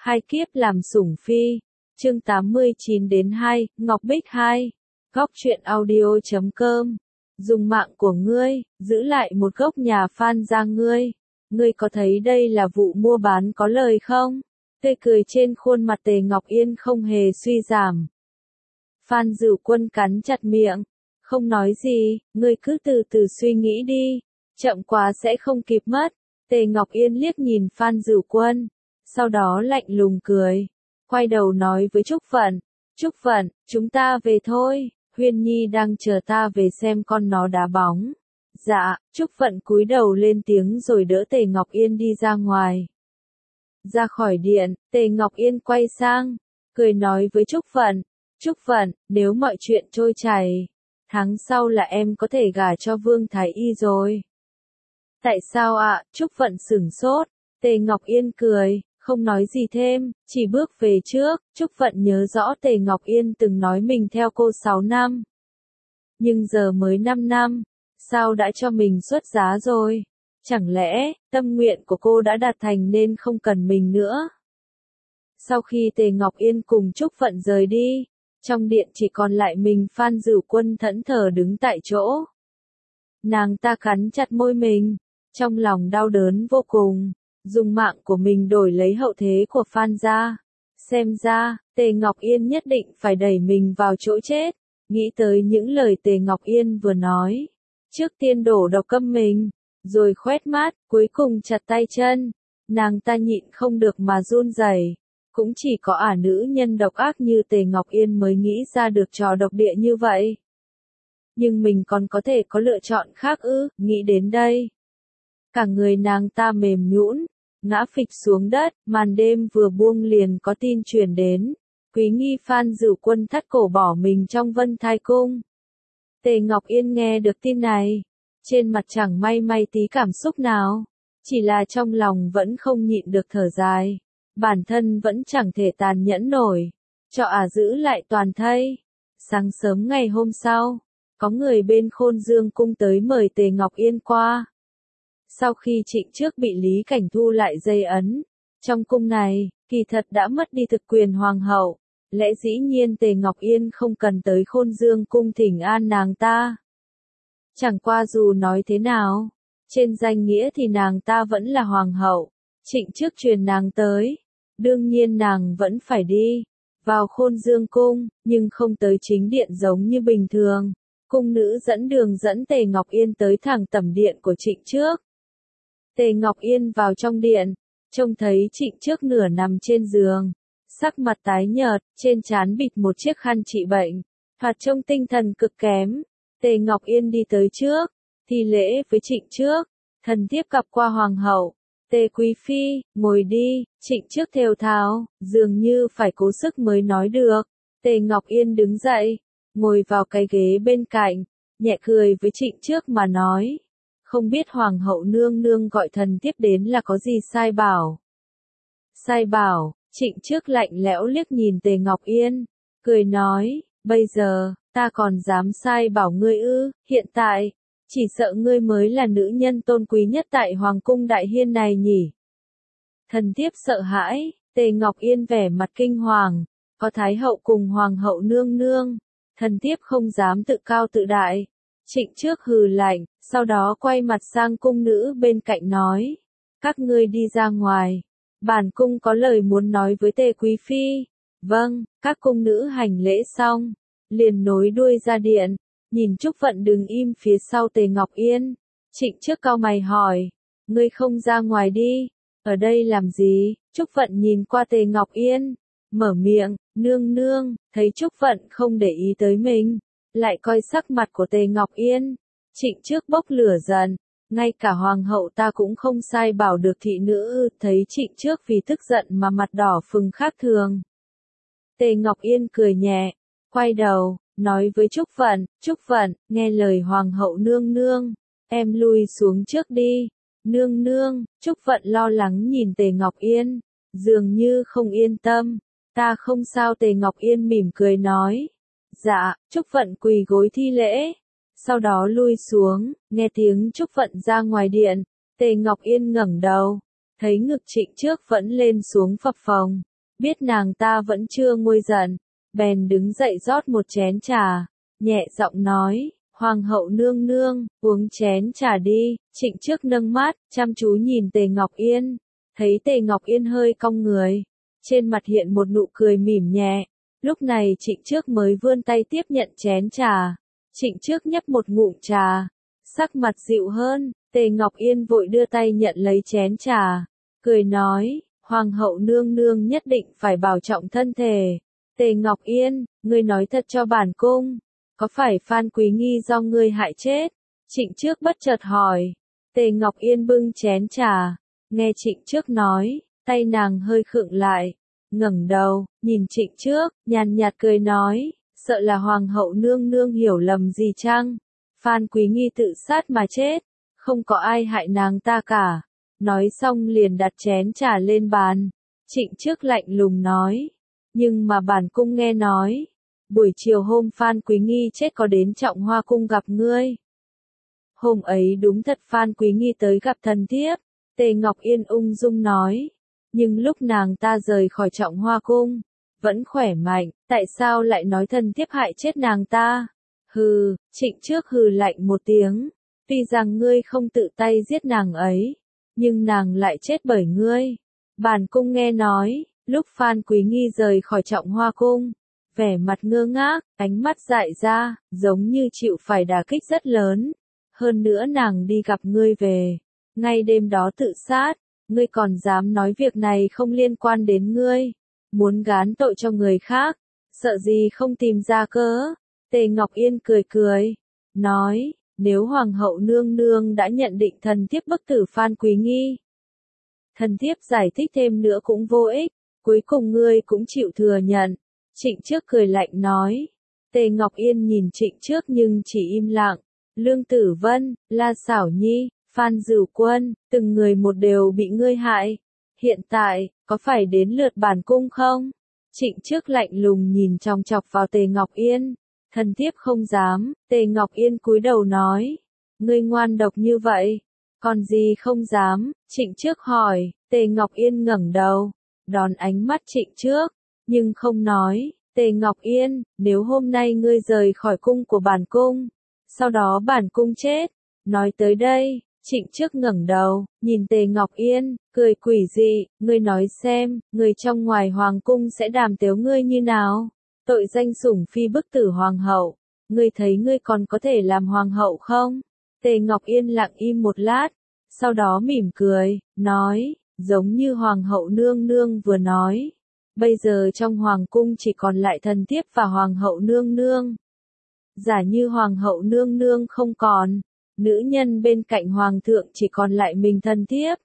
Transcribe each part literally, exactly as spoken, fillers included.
hai kiếp làm sủng phi. Chương tám mươi chín đến hai, Ngọc Bích hai. Góc truyện audio chấm com. Dùng mạng của ngươi, giữ lại một gốc nhà Phan gia ngươi. Ngươi có thấy đây là vụ mua bán có lời không? Tươi cười trên khuôn mặt Tề Ngọc Yên không hề suy giảm. Phan Dửu Quân cắn chặt miệng. Không nói gì, ngươi cứ từ từ suy nghĩ đi. Chậm quá sẽ không kịp mất. Tề Ngọc Yên liếc nhìn Phan Dửu Quân. Sau đó lạnh lùng cười. Quay đầu nói với Trúc Vận. Trúc Vận, chúng ta về thôi. Huyên Nhi đang chờ ta về xem con nó đá bóng. Dạ, Trúc Vận cúi đầu lên tiếng rồi đỡ Tề Ngọc Yên đi ra ngoài. Ra khỏi điện, Tề Ngọc Yên quay sang, cười nói với Trúc Vận. Trúc Vận, nếu mọi chuyện trôi chảy, tháng sau là em có thể gả cho Vương Thái Y rồi. Tại sao ạ? Trúc Vận sửng sốt. Tề Ngọc Yên cười, không nói gì thêm, chỉ bước về trước. Trúc Vận nhớ rõ Tề Ngọc Yên từng nói mình theo cô sáu năm. Nhưng giờ mới năm năm, sao đã cho mình xuất giá rồi? Chẳng lẽ, tâm nguyện của cô đã đạt thành nên không cần mình nữa? Sau khi Tề Ngọc Yên cùng Trúc Vận rời đi, trong điện chỉ còn lại mình Phan Dửu Quân thẫn thờ đứng tại chỗ. Nàng ta cắn chặt môi mình, trong lòng đau đớn vô cùng, dùng mạng của mình đổi lấy hậu thế của Phan gia. Xem ra, Tề Ngọc Yên nhất định phải đẩy mình vào chỗ chết. Nghĩ tới những lời Tề Ngọc Yên vừa nói, trước tiên đổ độc câm mình, rồi khoét mát, cuối cùng chặt tay chân. Nàng ta nhịn không được mà run rẩy. Cũng chỉ có ả nữ nhân độc ác như Tề Ngọc Yên mới nghĩ ra được trò độc địa như vậy. Nhưng mình còn có thể có lựa chọn khác ư? Nghĩ đến đây, cả người nàng ta mềm nhũn, ngã phịch xuống đất. Màn đêm vừa buông liền có tin truyền đến. Quý nghi Phan Dửu Quân thắt cổ bỏ mình trong Vân Thai Cung. Tề Ngọc Yên nghe được tin này, trên mặt chẳng may may tí cảm xúc nào, chỉ là trong lòng vẫn không nhịn được thở dài. Bản thân vẫn chẳng thể tàn nhẫn nổi, cho ả giữ lại toàn thây. Sáng sớm ngày hôm sau, có người bên Khôn Dương Cung tới mời Tề Ngọc Yên qua. Sau khi Trịnh Trước bị Lý Cảnh Thu lại dây ấn, trong cung này, kỳ thật đã mất đi thực quyền hoàng hậu. Lẽ dĩ nhiên Tề Ngọc Yên không cần tới Khôn Dương Cung thỉnh an nàng ta. Chẳng qua dù nói thế nào, trên danh nghĩa thì nàng ta vẫn là hoàng hậu. Trịnh Trước truyền nàng tới, đương nhiên nàng vẫn phải đi vào Khôn Dương Cung, nhưng không tới chính điện giống như bình thường. Cung nữ dẫn đường dẫn Tề Ngọc Yên tới thẳng tẩm điện của Trịnh Trước. Tề Ngọc Yên vào trong điện, trông thấy Trịnh Trước nửa nằm trên giường, sắc mặt tái nhợt, trên trán bịt một chiếc khăn trị bệnh, thoạt trông tinh thần cực kém. Tề Ngọc Yên đi tới trước, thi lễ với Trịnh Trước. Thần thiếp gặp qua hoàng hậu. Tề quý phi, ngồi đi. Trịnh Trước thều thào, dường như phải cố sức mới nói được. Tề Ngọc Yên đứng dậy, ngồi vào cái ghế bên cạnh, nhẹ cười với Trịnh Trước mà nói. Không biết hoàng hậu nương nương gọi thần thiếp đến là có gì sai bảo? Sai bảo? Trịnh Trước lạnh lẽo liếc nhìn Tề Ngọc Yên, cười nói, bây giờ, ta còn dám sai bảo ngươi ư? Hiện tại, chỉ sợ ngươi mới là nữ nhân tôn quý nhất tại Hoàng cung Đại Hiên này nhỉ? Thần thiếp sợ hãi. Tề Ngọc Yên vẻ mặt kinh hoàng, có Thái hậu cùng Hoàng hậu nương nương, thần thiếp không dám tự cao tự đại. Trịnh Trước hừ lạnh, sau đó quay mặt sang cung nữ bên cạnh nói, các ngươi đi ra ngoài, bản cung có lời muốn nói với Tề quý phi. Vâng. Các cung nữ hành lễ xong, liền nối đuôi ra điện. Nhìn Trúc Vận đứng im phía sau Tề Ngọc Yên, Trịnh Trước cau mày hỏi, ngươi không ra ngoài đi, ở đây làm gì? Trúc Vận nhìn qua Tề Ngọc Yên, mở miệng, nương nương. Thấy Trúc Vận không để ý tới mình, lại coi sắc mặt của Tề Ngọc Yên, Trịnh Trước bốc lửa giận, ngay cả hoàng hậu ta cũng không sai bảo được thị nữ. Thấy Trịnh Trước vì tức giận mà mặt đỏ phừng khác thường, Tề Ngọc Yên cười nhẹ, quay đầu, nói với Trúc Vận, Trúc Vận, nghe lời hoàng hậu nương nương, em lui xuống trước đi. Nương nương. Trúc Vận lo lắng nhìn Tề Ngọc Yên, dường như không yên tâm. Ta không sao. Tề Ngọc Yên mỉm cười nói. Dạ. Trúc Vận quỳ gối thi lễ, sau đó lui xuống. Nghe tiếng Trúc Vận ra ngoài điện, Tề Ngọc Yên ngẩng đầu, thấy ngực Trịnh Trước vẫn lên xuống phập phồng, biết nàng ta vẫn chưa nguôi giận, bèn đứng dậy rót một chén trà, nhẹ giọng nói, Hoàng hậu nương nương, uống chén trà đi. Trịnh Trước nâng mắt, chăm chú nhìn Tề Ngọc Yên, thấy Tề Ngọc Yên hơi cong người, trên mặt hiện một nụ cười mỉm nhẹ. Lúc này Trịnh Trước mới vươn tay tiếp nhận chén trà. Trịnh Trước nhấp một ngụm trà, sắc mặt dịu hơn. Tề Ngọc Yên vội đưa tay nhận lấy chén trà, cười nói, Hoàng hậu nương nương nhất định phải bảo trọng thân thể. Tề Ngọc Yên, ngươi nói thật cho bản cung, có phải Phan Quý Nghi do ngươi hại chết? Trịnh Trước bất chợt hỏi. Tề Ngọc Yên bưng chén trà, nghe Trịnh Trước nói, tay nàng hơi khựng lại, ngẩng đầu, nhìn Trịnh Trước, nhàn nhạt cười nói, sợ là Hoàng hậu nương nương hiểu lầm gì chăng? Phan Quý Nghi tự sát mà chết, không có ai hại nàng ta cả. Nói xong liền đặt chén trà lên bàn. Trịnh Trước lạnh lùng nói, nhưng mà bản cung nghe nói, buổi chiều hôm Phan Quý Nghi chết có đến Trọng Hoa cung gặp ngươi. Hôm ấy đúng thật Phan Quý Nghi tới gặp thần thiếp. Tề Ngọc Yên ung dung nói, nhưng lúc nàng ta rời khỏi Trọng Hoa cung, vẫn khỏe mạnh, tại sao lại nói thần thiếp hại chết nàng ta? Hừ, Trịnh Trước hừ lạnh một tiếng, tuy rằng ngươi không tự tay giết nàng ấy, nhưng nàng lại chết bởi ngươi. Bản cung nghe nói, lúc Phan Quý Nghi rời khỏi Trọng Hoa cung, vẻ mặt ngơ ngác, ánh mắt dại ra, giống như chịu phải đả kích rất lớn. Hơn nữa nàng đi gặp ngươi về, ngay đêm đó tự sát, ngươi còn dám nói việc này không liên quan đến ngươi, muốn gán tội cho người khác, sợ gì không tìm ra cớ. Tề Ngọc Yên cười cười, nói, nếu Hoàng hậu nương nương đã nhận định thần thiếp bức tử Phan Quý Nghi, thần thiếp giải thích thêm nữa cũng vô ích, cuối cùng ngươi cũng chịu thừa nhận. Trịnh Trước cười lạnh nói. Tề Ngọc Yên nhìn Trịnh Trước nhưng chỉ im lặng. Lương Tử Vân, La Xảo Nhi, Phan Dửu Quân, từng người một đều bị ngươi hại. Hiện tại, có phải đến lượt bản cung không? Trịnh Trước lạnh lùng nhìn chòng chọc vào Tề Ngọc Yên. Thần thiếp không dám. Tề Ngọc Yên cúi đầu nói. Ngươi ngoan độc như vậy, còn gì không dám? Trịnh Trước hỏi. Tề Ngọc Yên ngẩng đầu, đón ánh mắt Trịnh Trước, nhưng không nói. Tề Ngọc Yên, nếu hôm nay ngươi rời khỏi cung của bản cung, sau đó bản cung chết. Nói tới đây, Trịnh Trước ngẩng đầu, nhìn Tề Ngọc Yên, cười quỷ dị, ngươi nói xem, người trong ngoài hoàng cung sẽ đàm tiếu ngươi như nào? Tội danh sủng phi bức tử hoàng hậu, ngươi thấy ngươi còn có thể làm hoàng hậu không? Tề Ngọc Yên lặng im một lát, sau đó mỉm cười, nói, giống như hoàng hậu nương nương vừa nói. Bây giờ trong hoàng cung chỉ còn lại thần thiếp và hoàng hậu nương nương. Giả như hoàng hậu nương nương không còn, nữ nhân bên cạnh hoàng thượng chỉ còn lại mình thần thiếp.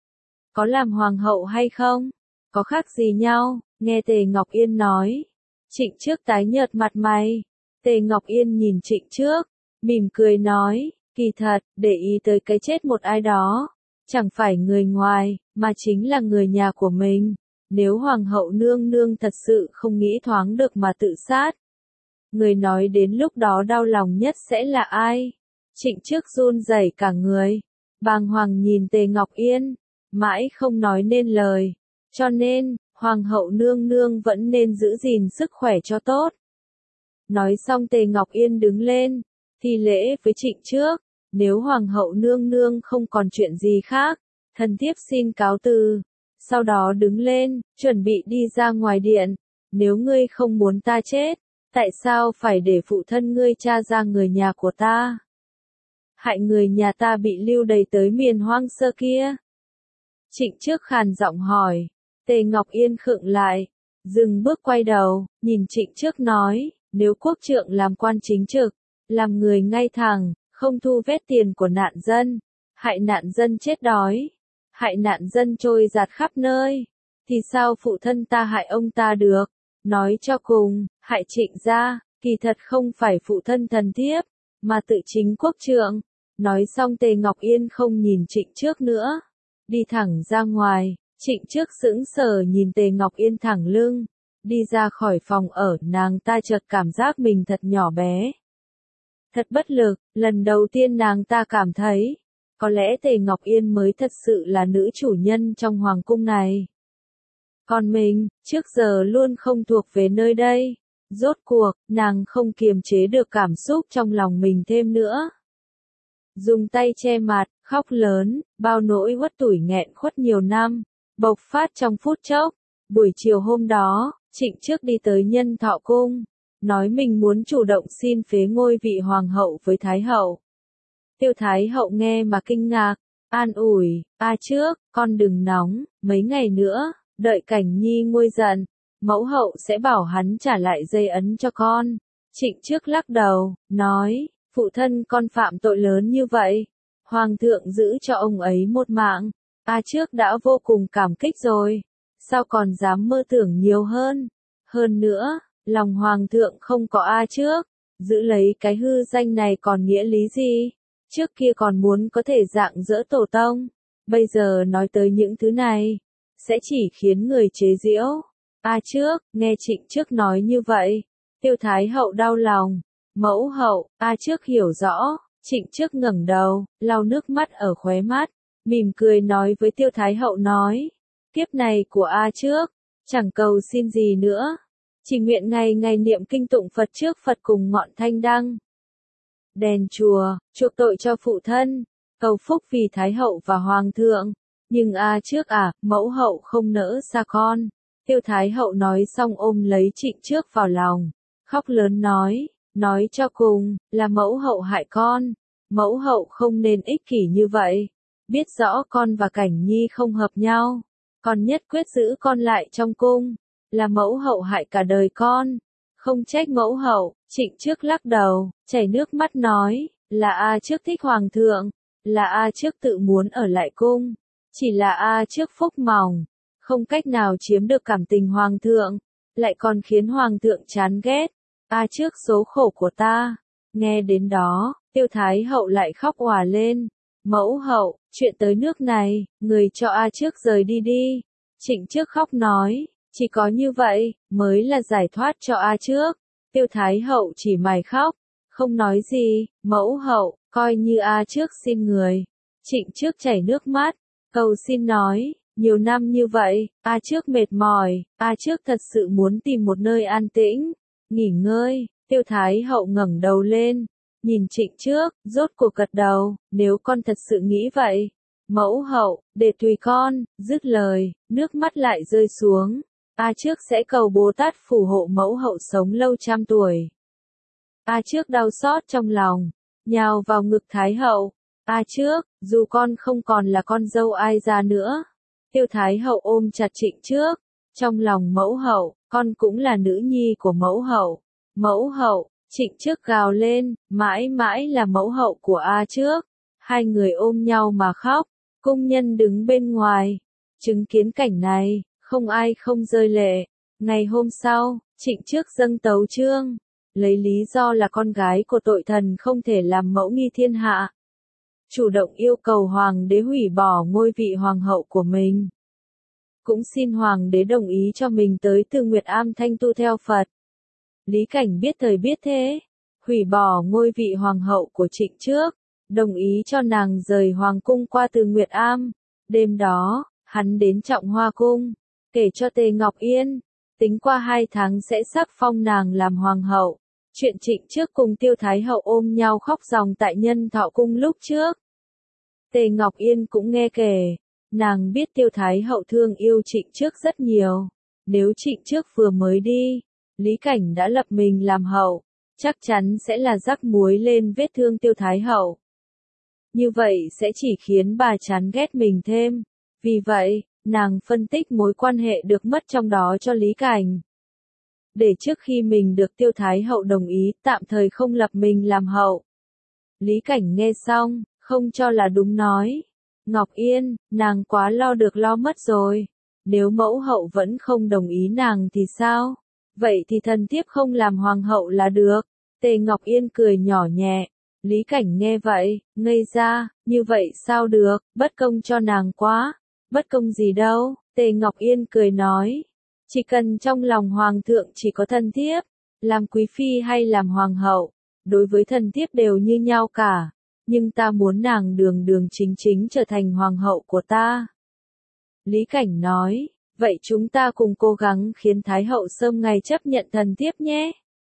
Có làm hoàng hậu hay không? Có khác gì nhau? Nghe Tề Ngọc Yên nói. Trịnh Trước tái nhợt mặt mày. Tề Ngọc Yên nhìn Trịnh Trước, mỉm cười nói, kỳ thật, để ý tới cái chết một ai đó, chẳng phải người ngoài, mà chính là người nhà của mình. Nếu hoàng hậu nương nương thật sự không nghĩ thoáng được mà tự sát, người nói đến lúc đó đau lòng nhất sẽ là ai? Trịnh Trước run rẩy cả người, bàng hoàng nhìn Tề Ngọc Yên, mãi không nói nên lời. Cho nên, hoàng hậu nương nương vẫn nên giữ gìn sức khỏe cho tốt. Nói xong Tề Ngọc Yên đứng lên, thi lễ với Trịnh Trước, nếu hoàng hậu nương nương không còn chuyện gì khác, thần thiếp xin cáo từ. Sau đó đứng lên, chuẩn bị đi ra ngoài điện. Nếu ngươi không muốn ta chết, tại sao phải để phụ thân ngươi tra ra người nhà của ta? Hại người nhà ta bị lưu đày tới miền hoang sơ kia. Trịnh Trước khàn giọng hỏi. Tề Ngọc Yên khựng lại, dừng bước quay đầu, nhìn Trịnh Trước nói, nếu quốc trượng làm quan chính trực, làm người ngay thẳng, không thu vét tiền của nạn dân, hại nạn dân chết đói, hại nạn dân trôi giạt khắp nơi, thì sao phụ thân ta hại ông ta được? Nói cho cùng, hại Trịnh gia, kỳ thật không phải phụ thân thần thiếp, mà tự chính quốc trượng. Nói xong Tề Ngọc Yên không nhìn Trịnh Trước nữa, đi thẳng ra ngoài. Trịnh Trước sững sờ nhìn Tề Ngọc Yên thẳng lưng, đi ra khỏi phòng ở, nàng ta chợt cảm giác mình thật nhỏ bé. Thật bất lực, lần đầu tiên nàng ta cảm thấy, có lẽ Tề Ngọc Yên mới thật sự là nữ chủ nhân trong hoàng cung này. Còn mình, trước giờ luôn không thuộc về nơi đây. Rốt cuộc, nàng không kiềm chế được cảm xúc trong lòng mình thêm nữa. Dùng tay che mặt, khóc lớn, bao nỗi uất tủi nghẹn khuất nhiều năm, bộc phát trong phút chốc. Buổi chiều hôm đó, Trịnh Trước đi tới Nhân Thọ Cung, nói mình muốn chủ động xin phế ngôi vị hoàng hậu với Thái hậu. Tiêu Thái hậu nghe mà kinh ngạc, an ủi, a Trước, con đừng nóng, mấy ngày nữa, đợi Cảnh Nhi nguôi giận, mẫu hậu sẽ bảo hắn trả lại dây ấn cho con. Trịnh Trước lắc đầu, nói, phụ thân con phạm tội lớn như vậy, hoàng thượng giữ cho ông ấy một mạng, a Trước đã vô cùng cảm kích rồi, sao còn dám mơ tưởng nhiều hơn. Hơn nữa, lòng hoàng thượng không có a Trước, giữ lấy cái hư danh này còn nghĩa lý gì? Trước kia còn muốn có thể dạng dỡ tổ tông, bây giờ nói tới những thứ này, sẽ chỉ khiến người chế giễu. A Trước, nghe Trịnh Trước nói như vậy, Tiêu Thái hậu đau lòng. Mẫu hậu, A Trước hiểu rõ. Trịnh Trước ngẩng đầu, lau nước mắt ở khóe mắt, mỉm cười nói với Tiêu Thái hậu nói, kiếp này của A Trước, chẳng cầu xin gì nữa, chỉ nguyện ngày ngày niệm kinh tụng Phật trước Phật cùng ngọn thanh đăng. Đèn chùa, chuộc tội cho phụ thân, cầu phúc vì Thái hậu và Hoàng thượng. Nhưng A Trước à, mẫu hậu không nỡ xa con. Tiêu Thái hậu nói xong ôm lấy Trịnh Trước vào lòng, khóc lớn nói, nói cho cùng, là mẫu hậu hại con. Mẫu hậu không nên ích kỷ như vậy. Biết rõ con và Cảnh Nhi không hợp nhau, còn nhất quyết giữ con lại trong cung. Là mẫu hậu hại cả đời con. Không trách mẫu hậu. Trịnh Trước lắc đầu, chảy nước mắt nói, là A Trước thích Hoàng thượng, là A Trước tự muốn ở lại cung, chỉ là A Trước phúc mỏng, không cách nào chiếm được cảm tình Hoàng thượng, lại còn khiến Hoàng thượng chán ghét. A Trước số khổ của ta. Nghe đến đó, Tiêu Thái hậu lại khóc òa lên. Mẫu hậu, chuyện tới nước này, người cho A Trước rời đi đi. Trịnh Trước khóc nói, chỉ có như vậy, mới là giải thoát cho A Trước. Tiêu Thái hậu chỉ mày khóc, không nói gì. Mẫu hậu, coi như A Trước xin người. Trịnh Trước chảy nước mắt, cầu xin nói, nhiều năm như vậy, A Trước mệt mỏi, A Trước thật sự muốn tìm một nơi an tĩnh, nghỉ ngơi. Tiêu Thái hậu ngẩng đầu lên, nhìn Trịnh Trước, rốt cuộc gật đầu, nếu con thật sự nghĩ vậy, mẫu hậu, để tùy con. Dứt lời, nước mắt lại rơi xuống. A Trước sẽ cầu Bồ Tát phù hộ mẫu hậu sống lâu trăm tuổi. A Trước đau xót trong lòng, nhào vào ngực Thái hậu. A Trước, dù con không còn là con dâu ai ra nữa. Tiêu Thái hậu ôm chặt Trịnh Trước, trong lòng mẫu hậu, con cũng là nữ nhi của mẫu hậu. Mẫu hậu, Trịnh Trước gào lên, mãi mãi là mẫu hậu của A Trước. Hai người ôm nhau mà khóc, cung nhân đứng bên ngoài, chứng kiến cảnh này, không ai không rơi lệ. Ngày hôm sau, Trịnh Trước dâng tấu chương, lấy lý do là con gái của tội thần không thể làm mẫu nghi thiên hạ, chủ động yêu cầu hoàng đế hủy bỏ ngôi vị hoàng hậu của mình. Cũng xin hoàng đế đồng ý cho mình tới Từ Nguyệt Am thanh tu theo Phật. Lý Cảnh biết thời biết thế, hủy bỏ ngôi vị hoàng hậu của Trịnh Trước, đồng ý cho nàng rời hoàng cung qua Từ Nguyệt Am. Đêm đó, hắn đến Trọng Hoa cung, kể cho Tề Ngọc Yên, tính qua hai tháng sẽ sắc phong nàng làm hoàng hậu. Chuyện Trịnh Trước cùng Tiêu Thái hậu ôm nhau khóc ròng tại Nhân Thọ cung lúc trước. Tề Ngọc Yên cũng nghe kể, nàng biết Tiêu Thái hậu thương yêu Trịnh Trước rất nhiều. Nếu Trịnh Trước vừa mới đi, Lý Cảnh đã lập mình làm hậu, chắc chắn sẽ là rắc muối lên vết thương Tiêu Thái hậu. Như vậy sẽ chỉ khiến bà chán ghét mình thêm. Vì vậy, nàng phân tích mối quan hệ được mất trong đó cho Lý Cảnh. Để trước khi mình được Tiêu Thái hậu đồng ý, tạm thời không lập mình làm hậu. Lý Cảnh nghe xong, không cho là đúng nói. Ngọc Yên, nàng quá lo được lo mất rồi. Nếu mẫu hậu vẫn không đồng ý nàng thì sao? Vậy thì thần thiếp không làm hoàng hậu là được. Tề Ngọc Yên cười nhỏ nhẹ. Lý Cảnh nghe vậy, ngây ra, như vậy sao được, bất công cho nàng quá. Bất công gì đâu, Tề Ngọc Yên cười nói. Chỉ cần trong lòng hoàng thượng chỉ có thần thiếp, làm quý phi hay làm hoàng hậu, đối với thần thiếp đều như nhau cả. Nhưng ta muốn nàng đường đường chính chính trở thành hoàng hậu của ta. Lý Cảnh nói, Vậy chúng ta cùng cố gắng khiến Thái hậu sớm ngày chấp nhận thần thiếp nhé.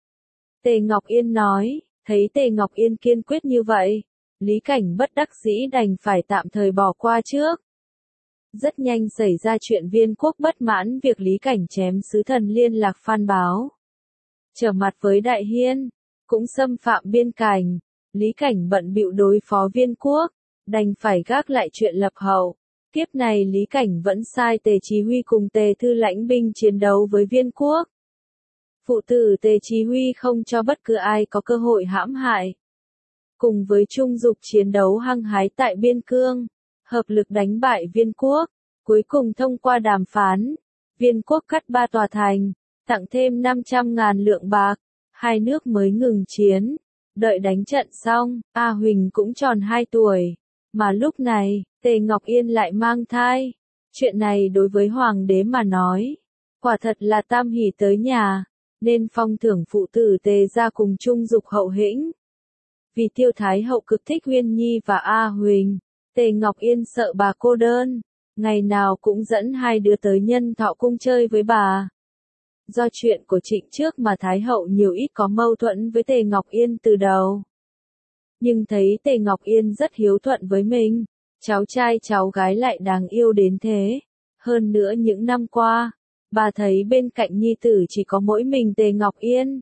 Tề Ngọc Yên nói, thấy Tề Ngọc Yên kiên quyết như vậy, Lý Cảnh bất đắc dĩ đành phải tạm thời bỏ qua trước. Rất nhanh xảy ra chuyện Viên quốc bất mãn việc Lý Cảnh chém sứ thần liên lạc Phan Báo. Trở mặt với Đại Hiên, cũng xâm phạm biên cảnh, Lý Cảnh bận bịu đối phó Viên quốc, đành phải gác lại chuyện lập hậu. Tiếp này Lý Cảnh vẫn sai Tề Chí Huy cùng Tề Thư lãnh binh chiến đấu với Viên quốc. Phụ tử Tề Chí Huy không cho bất cứ ai có cơ hội hãm hại. Cùng với Trung Dục chiến đấu hăng hái tại biên cương, hợp lực đánh bại Viên quốc, cuối cùng thông qua đàm phán, Viên quốc cắt ba tòa thành, tặng thêm năm trăm ngàn lượng bạc, hai nước mới ngừng chiến. Đợi đánh trận xong, A Huỳnh cũng tròn hai tuổi, mà lúc này, Tề Ngọc Yên lại mang thai. Chuyện này đối với Hoàng đế mà nói, quả thật là tam hỷ tới nhà, nên phong thưởng phụ tử Tề ra cùng Trung Dục hậu hĩnh. Vì Tiêu Thái hậu cực thích Huyên Nhi và A Huỳnh, Tề Ngọc Yên sợ bà cô đơn, ngày nào cũng dẫn hai đứa tới Nhân Thọ cung chơi với bà. Do chuyện của Trịnh trước mà Thái hậu nhiều ít có mâu thuẫn với Tề Ngọc Yên từ đầu. Nhưng thấy Tề Ngọc Yên rất hiếu thuận với mình, cháu trai cháu gái lại đáng yêu đến thế. Hơn nữa những năm qua, bà thấy bên cạnh nhi tử chỉ có mỗi mình Tề Ngọc Yên.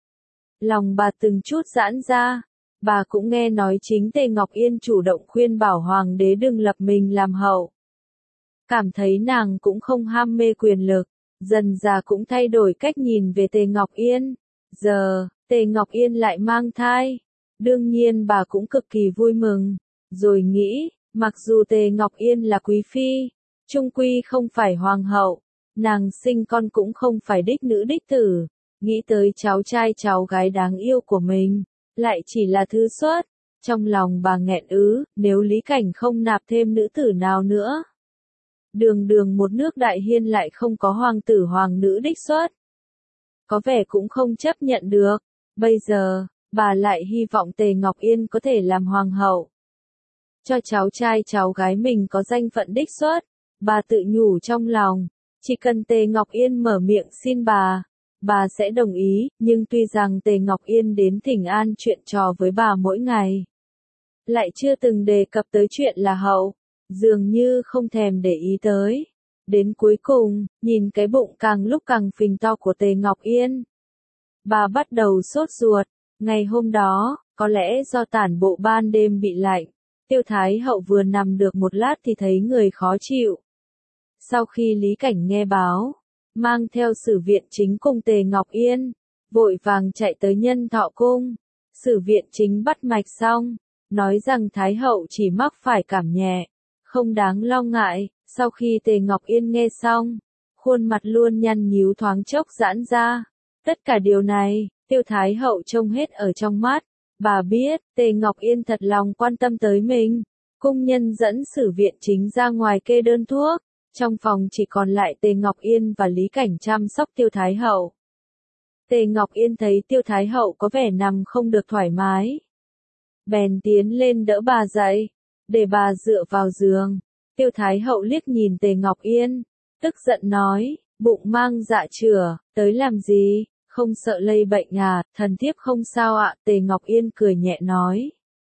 Lòng bà từng chút giãn ra, bà cũng nghe nói chính Tề Ngọc Yên chủ động khuyên bảo Hoàng đế đừng lập mình làm hậu. Cảm thấy nàng cũng không ham mê quyền lực, dần dà cũng thay đổi cách nhìn về Tề Ngọc Yên. Giờ, Tề Ngọc Yên lại mang thai. Đương nhiên bà cũng cực kỳ vui mừng, rồi nghĩ, mặc dù Tề Ngọc Yên là quý phi, chung quy không phải hoàng hậu, nàng sinh con cũng không phải đích nữ đích tử, nghĩ tới cháu trai cháu gái đáng yêu của mình, lại chỉ là thứ xuất, trong lòng bà nghẹn ứ, nếu Lý Cảnh không nạp thêm nữ tử nào nữa. Đường đường một nước Đại Hiên lại không có hoàng tử hoàng nữ đích xuất. Có vẻ cũng không chấp nhận được, bây giờ, bà lại hy vọng Tề Ngọc Yên có thể làm hoàng hậu. Cho cháu trai cháu gái mình có danh phận đích xuất, bà tự nhủ trong lòng, chỉ cần Tề Ngọc Yên mở miệng xin bà, bà sẽ đồng ý, nhưng tuy rằng Tề Ngọc Yên đến Thỉnh An chuyện trò với bà mỗi ngày, lại chưa từng đề cập tới chuyện là hậu, dường như không thèm để ý tới. Đến cuối cùng, nhìn cái bụng càng lúc càng phình to của Tề Ngọc Yên, bà bắt đầu sốt ruột. Ngày hôm đó, có lẽ do tản bộ ban đêm bị lạnh, Tiêu Thái hậu vừa nằm được một lát thì thấy người khó chịu. Sau khi Lý Cảnh nghe báo, mang theo Sử viện chính cùng Tề Ngọc Yên, vội vàng chạy tới Nhân Thọ cung. Sử viện chính bắt mạch xong, nói rằng Thái hậu chỉ mắc phải cảm nhẹ, không đáng lo ngại. Sau khi Tề Ngọc Yên nghe xong, khuôn mặt luôn nhăn nhíu thoáng chốc giãn ra. Tất cả điều này, Tiêu Thái hậu trông hết ở trong mắt. Bà biết, Tề Ngọc Yên thật lòng quan tâm tới mình. Cung nhân dẫn Sử viện chính ra ngoài kê đơn thuốc. Trong phòng chỉ còn lại Tề Ngọc Yên và Lý Cảnh chăm sóc Tiêu Thái hậu. Tề Ngọc Yên thấy Tiêu Thái hậu có vẻ nằm không được thoải mái, bèn tiến lên đỡ bà dậy, để bà dựa vào giường. Tiêu Thái hậu liếc nhìn Tề Ngọc Yên, tức giận nói, bụng mang dạ chửa, tới làm gì, không sợ lây bệnh à, thần thiếp không sao ạ. Tề Ngọc Yên cười nhẹ nói.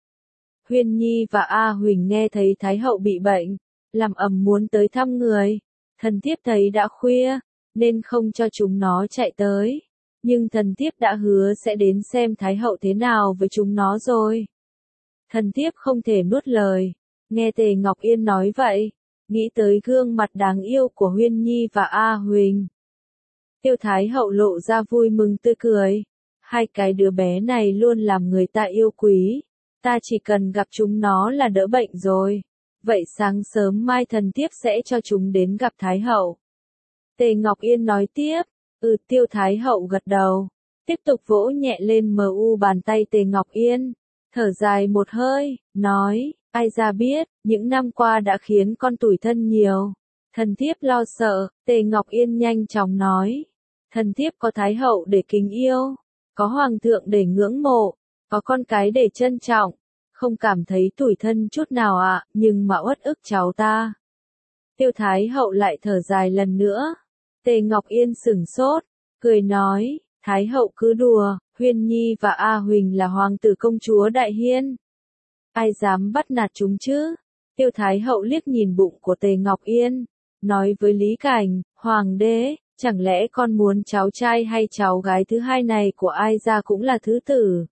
Huyên Nhi và A Huỳnh nghe thấy Thái hậu bị bệnh, làm ầm muốn tới thăm người. Thần thiếp thấy đã khuya, nên không cho chúng nó chạy tới. Nhưng thần thiếp đã hứa sẽ đến xem Thái hậu thế nào với chúng nó rồi. Thần thiếp không thể nuốt lời. Nghe Tề Ngọc Yên nói vậy, nghĩ tới gương mặt đáng yêu của Huyên Nhi và A Huỳnh. Tiêu Thái hậu lộ ra vui mừng tươi cười. Hai cái đứa bé này luôn làm người ta yêu quý. Ta chỉ cần gặp chúng nó là đỡ bệnh rồi. Vậy sáng sớm mai thần thiếp sẽ cho chúng đến gặp Thái hậu. Tề Ngọc Yên nói tiếp. Ừ, Tiêu Thái hậu gật đầu. Tiếp tục vỗ nhẹ lên mờ u bàn tay Tề Ngọc Yên. Thở dài một hơi, nói, ai ra biết, những năm qua đã khiến con tủi thân nhiều. Thần thiếp lo sợ. Tề Ngọc Yên nhanh chóng nói. Thần thiếp có Thái hậu để kính yêu, có Hoàng thượng để ngưỡng mộ, có con cái để trân trọng, không cảm thấy tủi thân chút nào ạ, à, nhưng mà uất ức cháu ta. Tiêu Thái Hậu lại thở dài lần nữa. Tề Ngọc Yên sửng sốt, cười nói, Thái Hậu cứ đùa, Huyên Nhi và A Huỳnh là hoàng tử công chúa Đại Hiên. Ai dám bắt nạt chúng chứ? Tiêu Thái Hậu liếc nhìn bụng của Tề Ngọc Yên, nói với Lý Cảnh, Hoàng đế, chẳng lẽ con muốn cháu trai hay cháu gái thứ hai này của ai ra cũng là thứ tử?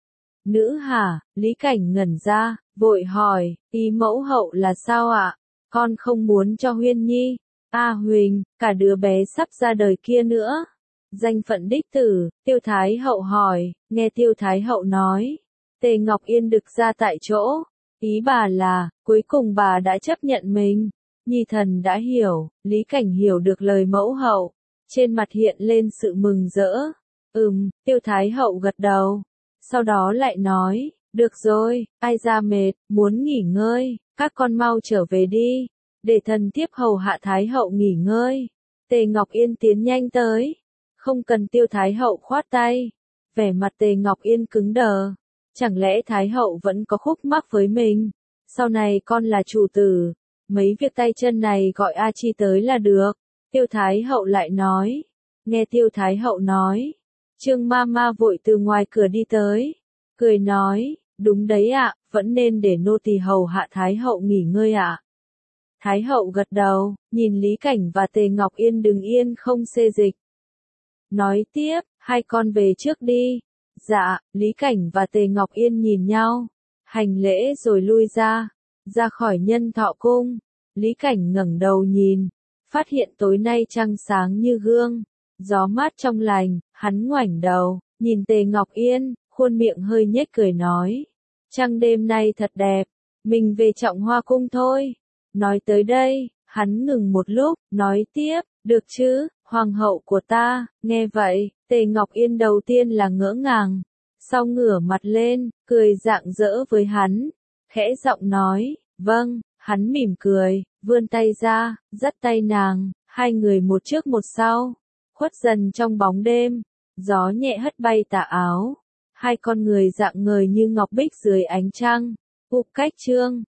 Nữ hả? Lý Cảnh ngẩn ra, vội hỏi, ý mẫu hậu là sao ạ? Con không muốn cho Huyên Nhi, A Huỳnh, cả đứa bé sắp ra đời kia nữa. Danh phận đích tử, Tiêu Thái Hậu hỏi, nghe Tiêu Thái Hậu nói. Tề Ngọc Yên đực ra tại chỗ. Ý bà là, cuối cùng bà đã chấp nhận mình. Nhi thần đã hiểu, Lý Cảnh hiểu được lời mẫu hậu. Trên mặt hiện lên sự mừng rỡ. Ừm, Tiêu Thái Hậu gật đầu. Sau đó lại nói, được rồi, ai ra mệt, muốn nghỉ ngơi, các con mau trở về đi. Để thần tiếp hầu hạ Thái Hậu nghỉ ngơi. Tề Ngọc Yên tiến nhanh tới. Không cần Tiêu Thái Hậu khoát tay. Vẻ mặt Tề Ngọc Yên cứng đờ. Chẳng lẽ Thái Hậu vẫn có khúc mắc với mình? Sau này con là chủ tử. Mấy việc tay chân này gọi A Chi tới là được. Tiêu Thái Hậu lại nói. Nghe Tiêu Thái Hậu nói. Trương ma ma vội từ ngoài cửa đi tới. Cười nói, đúng đấy ạ, vẫn nên để nô tỳ hầu hạ Thái Hậu nghỉ ngơi ạ. Thái Hậu gật đầu, nhìn Lý Cảnh và Tề Ngọc Yên đứng yên không xê dịch. Nói tiếp, hai con về trước đi. Dạ, Lý Cảnh và Tề Ngọc Yên nhìn nhau, hành lễ rồi lui ra, ra khỏi Nhân Thọ cung. Lý Cảnh ngẩng đầu nhìn, phát hiện tối nay trăng sáng như gương, gió mát trong lành, hắn ngoảnh đầu, nhìn Tề Ngọc Yên, khuôn miệng hơi nhếch cười nói, trăng đêm nay thật đẹp, mình về Trọng Hoa cung thôi. Nói tới đây, hắn ngừng một lúc, nói tiếp, được chứ, hoàng hậu của ta. Nghe vậy, Tề Ngọc Yên đầu tiên là ngỡ ngàng, sau ngửa mặt lên, cười rạng rỡ với hắn, khẽ giọng nói, vâng. Hắn mỉm cười, vươn tay ra, dắt tay nàng, hai người một trước một sau, khuất dần trong bóng đêm, gió nhẹ hất bay tà áo, hai con người dạng ngời như ngọc bích dưới ánh trăng. Ục Cách Trương